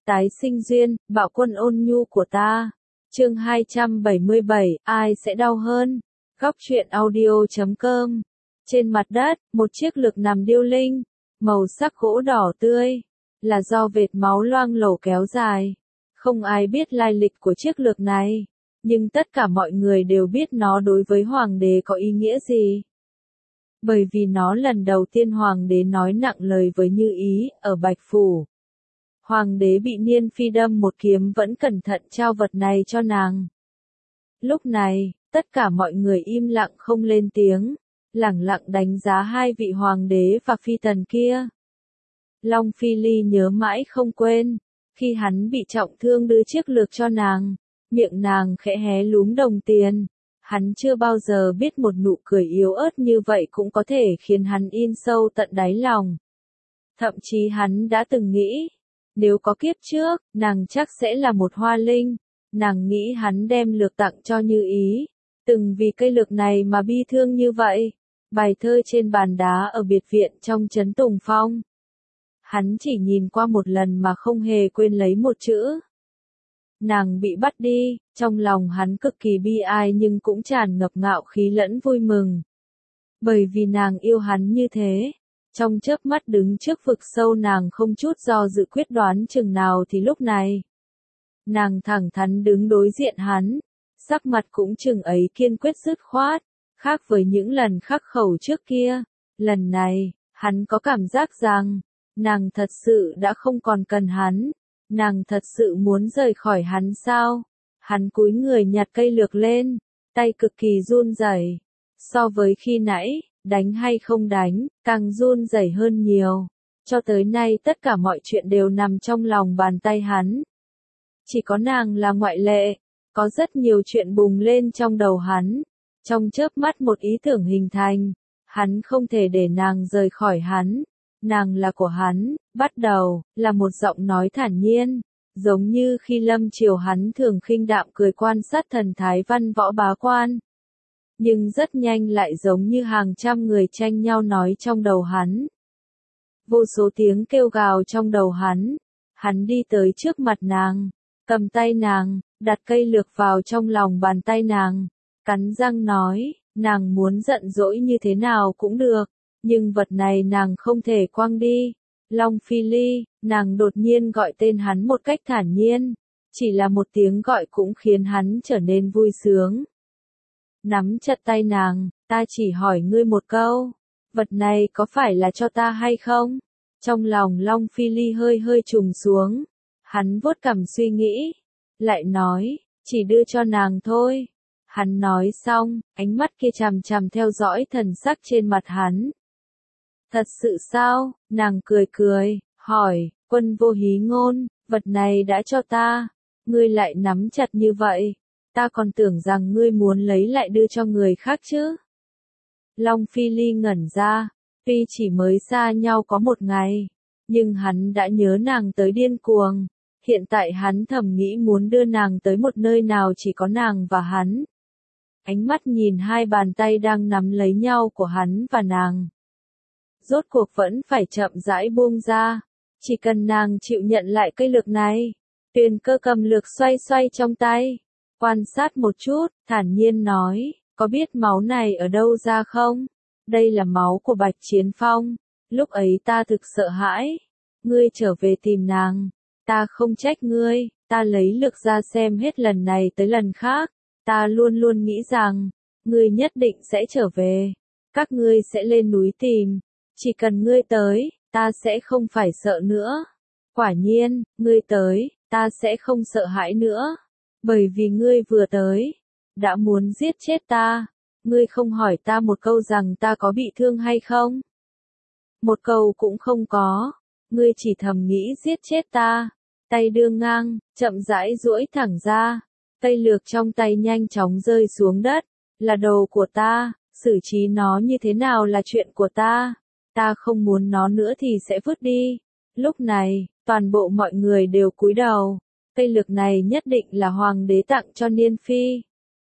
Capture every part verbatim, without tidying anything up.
Tái sinh duyên, bạo quân ôn nhu của ta. Chương hai trăm bảy mươi bảy, ai sẽ đau hơn? Góc truyện audio chấm com. Trên mặt đất, một chiếc lược nằm điêu linh, màu sắc gỗ đỏ tươi, là do vệt máu loang lổ kéo dài. Không ai biết lai lịch của chiếc lược này, nhưng tất cả mọi người đều biết nó đối với hoàng đế có ý nghĩa gì. Bởi vì nó lần đầu tiên hoàng đế nói nặng lời với Như Ý, ở Bạch Phủ. Hoàng đế bị Niên Phi đâm một kiếm vẫn cẩn thận trao vật này cho nàng. Lúc này, tất cả mọi người im lặng không lên tiếng, lẳng lặng đánh giá hai vị hoàng đế và phi tần kia. Long Phi Ly nhớ mãi không quên, khi hắn bị trọng thương đưa chiếc lược cho nàng, miệng nàng khẽ hé lúm đồng tiền. Hắn chưa bao giờ biết một nụ cười yếu ớt như vậy cũng có thể khiến hắn in sâu tận đáy lòng. Thậm chí hắn đã từng nghĩ, nếu có kiếp trước, nàng chắc sẽ là một hoa linh. Nàng nghĩ hắn đem lược tặng cho Như Ý, từng vì cây lược này mà bi thương như vậy. Bài thơ trên bàn đá ở biệt viện trong trấn Tùng Phong. Hắn chỉ nhìn qua một lần mà không hề quên lấy một chữ. Nàng bị bắt đi, trong lòng hắn cực kỳ bi ai nhưng cũng tràn ngập ngạo khí lẫn vui mừng. Bởi vì nàng yêu hắn như thế, trong chớp mắt đứng trước vực sâu nàng không chút do dự quyết đoán chừng nào thì lúc này. Nàng thẳng thắn đứng đối diện hắn, sắc mặt cũng chừng ấy kiên quyết dứt khoát, khác với những lần khắc khẩu trước kia. Lần này, hắn có cảm giác rằng, nàng thật sự đã không còn cần hắn. Nàng thật sự muốn rời khỏi hắn sao? Hắn cúi người nhặt cây lược lên, tay cực kỳ run rẩy. So với khi nãy, đánh hay không đánh, càng run rẩy hơn nhiều. Cho tới nay tất cả mọi chuyện đều nằm trong lòng bàn tay hắn. Chỉ có nàng là ngoại lệ, có rất nhiều chuyện bùng lên trong đầu hắn. Trong chớp mắt một ý tưởng hình thành, hắn không thể để nàng rời khỏi hắn. Nàng là của hắn, bắt đầu, là một giọng nói thản nhiên, giống như khi lâm triều hắn thường khinh đạm cười quan sát thần thái văn võ bá quan. Nhưng rất nhanh lại giống như hàng trăm người tranh nhau nói trong đầu hắn. Vô số tiếng kêu gào trong đầu hắn, hắn đi tới trước mặt nàng, cầm tay nàng, đặt cây lược vào trong lòng bàn tay nàng, cắn răng nói, nàng muốn giận dỗi như thế nào cũng được. Nhưng vật này nàng không thể quăng đi. Long Phi Ly, nàng đột nhiên gọi tên hắn một cách thản nhiên. Chỉ là một tiếng gọi cũng khiến hắn trở nên vui sướng. Nắm chặt tay nàng, ta chỉ hỏi ngươi một câu. Vật này có phải là cho ta hay không? Trong lòng Long Phi Ly hơi hơi trùng xuống. Hắn vuốt cằm suy nghĩ. Lại nói, chỉ đưa cho nàng thôi. Hắn nói xong, ánh mắt kia chằm chằm theo dõi thần sắc trên mặt hắn. Thật sự sao? Nàng cười cười, hỏi, Quân Vô Hí Ngôn, vật này đã cho ta, ngươi lại nắm chặt như vậy, ta còn tưởng rằng ngươi muốn lấy lại đưa cho người khác chứ. Long Phi Ly ngẩn ra, tuy chỉ mới xa nhau có một ngày, nhưng hắn đã nhớ nàng tới điên cuồng, hiện tại hắn thầm nghĩ muốn đưa nàng tới một nơi nào chỉ có nàng và hắn. Ánh mắt nhìn hai bàn tay đang nắm lấy nhau của hắn và nàng. Rốt cuộc vẫn phải chậm rãi buông ra, chỉ cần nàng chịu nhận lại cây lược này. Tuyền Cơ cầm lược xoay xoay trong tay, quan sát một chút, thản nhiên nói, có biết máu này ở đâu ra không? Đây là máu của Bạch Chiến Phong, lúc ấy ta thực sợ hãi, ngươi trở về tìm nàng, ta không trách ngươi, ta lấy lược ra xem hết lần này tới lần khác, ta luôn luôn nghĩ rằng, ngươi nhất định sẽ trở về, các ngươi sẽ lên núi tìm. Chỉ cần ngươi tới, ta sẽ không phải sợ nữa. Quả nhiên, ngươi tới, ta sẽ không sợ hãi nữa. Bởi vì ngươi vừa tới, đã muốn giết chết ta. Ngươi không hỏi ta một câu rằng ta có bị thương hay không? Một câu cũng không có. Ngươi chỉ thầm nghĩ giết chết ta. Tay đưa ngang, chậm rãi duỗi thẳng ra. Cây lược trong tay nhanh chóng rơi xuống đất. Là đồ của ta, xử trí nó như thế nào là chuyện của ta. Ta không muốn nó nữa thì sẽ vứt đi. Lúc này, toàn bộ mọi người đều cúi đầu. Cây lược này nhất định là hoàng đế tặng cho Niên Phi.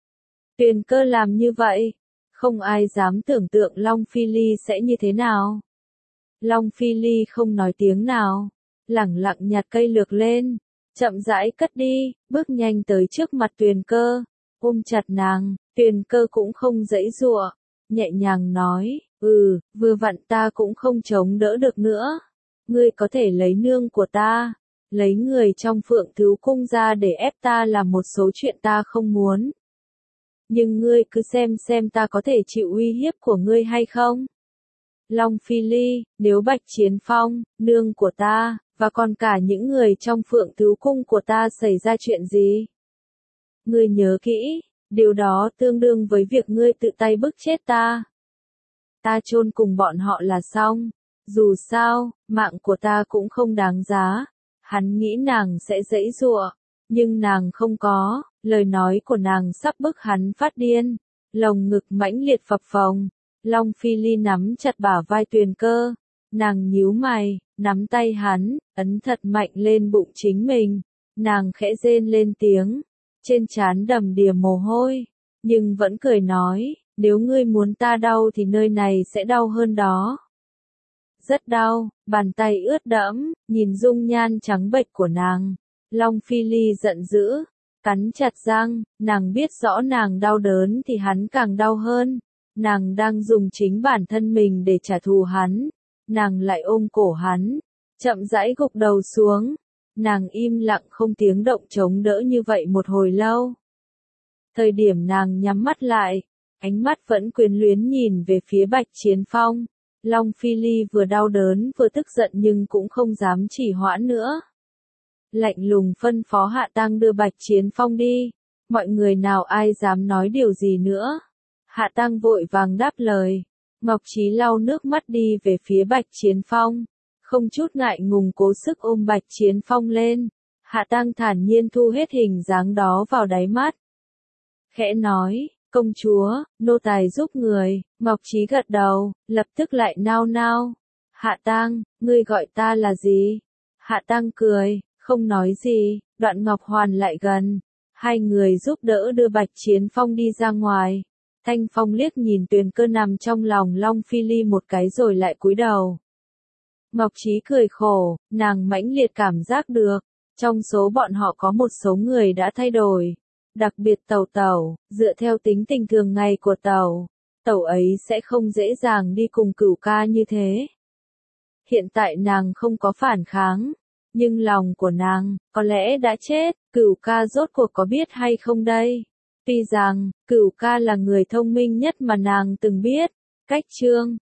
Tuyền Cơ làm như vậy, không ai dám tưởng tượng Long Phi Ly sẽ như thế nào. Long Phi Ly không nói tiếng nào, lẳng lặng nhặt cây lược lên, chậm rãi cất đi, bước nhanh tới trước mặt Tuyền Cơ, ôm chặt nàng. Tuyền Cơ cũng không giãy giụa, nhẹ nhàng nói, ừ, vừa vặn ta cũng không chống đỡ được nữa. Ngươi có thể lấy nương của ta, lấy người trong Phượng Tứ Cung ra để ép ta làm một số chuyện ta không muốn. Nhưng ngươi cứ xem xem ta có thể chịu uy hiếp của ngươi hay không. Long Phi Ly, nếu Bạch Chiến Phong, nương của ta, và còn cả những người trong Phượng Tứ Cung của ta xảy ra chuyện gì? Ngươi nhớ kỹ, điều đó tương đương với việc ngươi tự tay bức chết ta. Ta chôn cùng bọn họ là xong. Dù sao, mạng của ta cũng không đáng giá. Hắn nghĩ nàng sẽ giãy giụa, nhưng nàng không có, lời nói của nàng sắp bức hắn phát điên. Lồng ngực mãnh liệt phập phồng, Long Phi Ly nắm chặt bả vai Tuyền Cơ, nàng nhíu mày, nắm tay hắn, ấn thật mạnh lên bụng chính mình, nàng khẽ rên lên tiếng, trên trán đầm đìa mồ hôi, nhưng vẫn cười nói, nếu ngươi muốn ta đau thì nơi này sẽ đau hơn đó. Rất đau, bàn tay ướt đẫm, nhìn dung nhan trắng bệch của nàng, Long Phi Ly giận dữ, cắn chặt răng, nàng biết rõ nàng đau đớn thì hắn càng đau hơn, nàng đang dùng chính bản thân mình để trả thù hắn, nàng lại ôm cổ hắn, chậm rãi gục đầu xuống, nàng im lặng không tiếng động chống đỡ như vậy một hồi lâu. Thời điểm nàng nhắm mắt lại, ánh mắt vẫn quyến luyến nhìn về phía Bạch Chiến Phong. Long Phi Ly vừa đau đớn vừa tức giận nhưng cũng không dám trì hoãn nữa. Lạnh lùng phân phó Hạ Tăng đưa Bạch Chiến Phong đi, mọi người nào ai dám nói điều gì nữa. Hạ Tăng vội vàng đáp lời, Ngọc Trí lau nước mắt đi về phía Bạch Chiến Phong, không chút ngại ngùng cố sức ôm Bạch Chiến Phong lên. Hạ Tăng thản nhiên thu hết hình dáng đó vào đáy mắt. Khẽ nói, công chúa, nô tài giúp người. Ngọc Trí gật đầu, lập tức lại nao nao. Hạ Tăng, ngươi gọi ta là gì? Hạ Tăng cười, không nói gì. Đoạn Ngọc Hoàn lại gần, hai người giúp đỡ đưa Bạch Chiến Phong đi ra ngoài. Thanh Phong liếc nhìn Tuyền Cơ nằm trong lòng Long Phi Ly một cái rồi lại cúi đầu. Ngọc Trí cười khổ, nàng mãnh liệt cảm giác được, trong số bọn họ có một số người đã thay đổi. Đặc biệt Tẩu Tẩu, dựa theo tính tình thường ngày của Tẩu, Tẩu ấy sẽ không dễ dàng đi cùng Cửu Ca như thế. Hiện tại nàng không có phản kháng, nhưng lòng của nàng, có lẽ đã chết, Cửu Ca rốt cuộc có biết hay không đây? Tuy rằng, Cửu Ca là người thông minh nhất mà nàng từng biết. Cách chương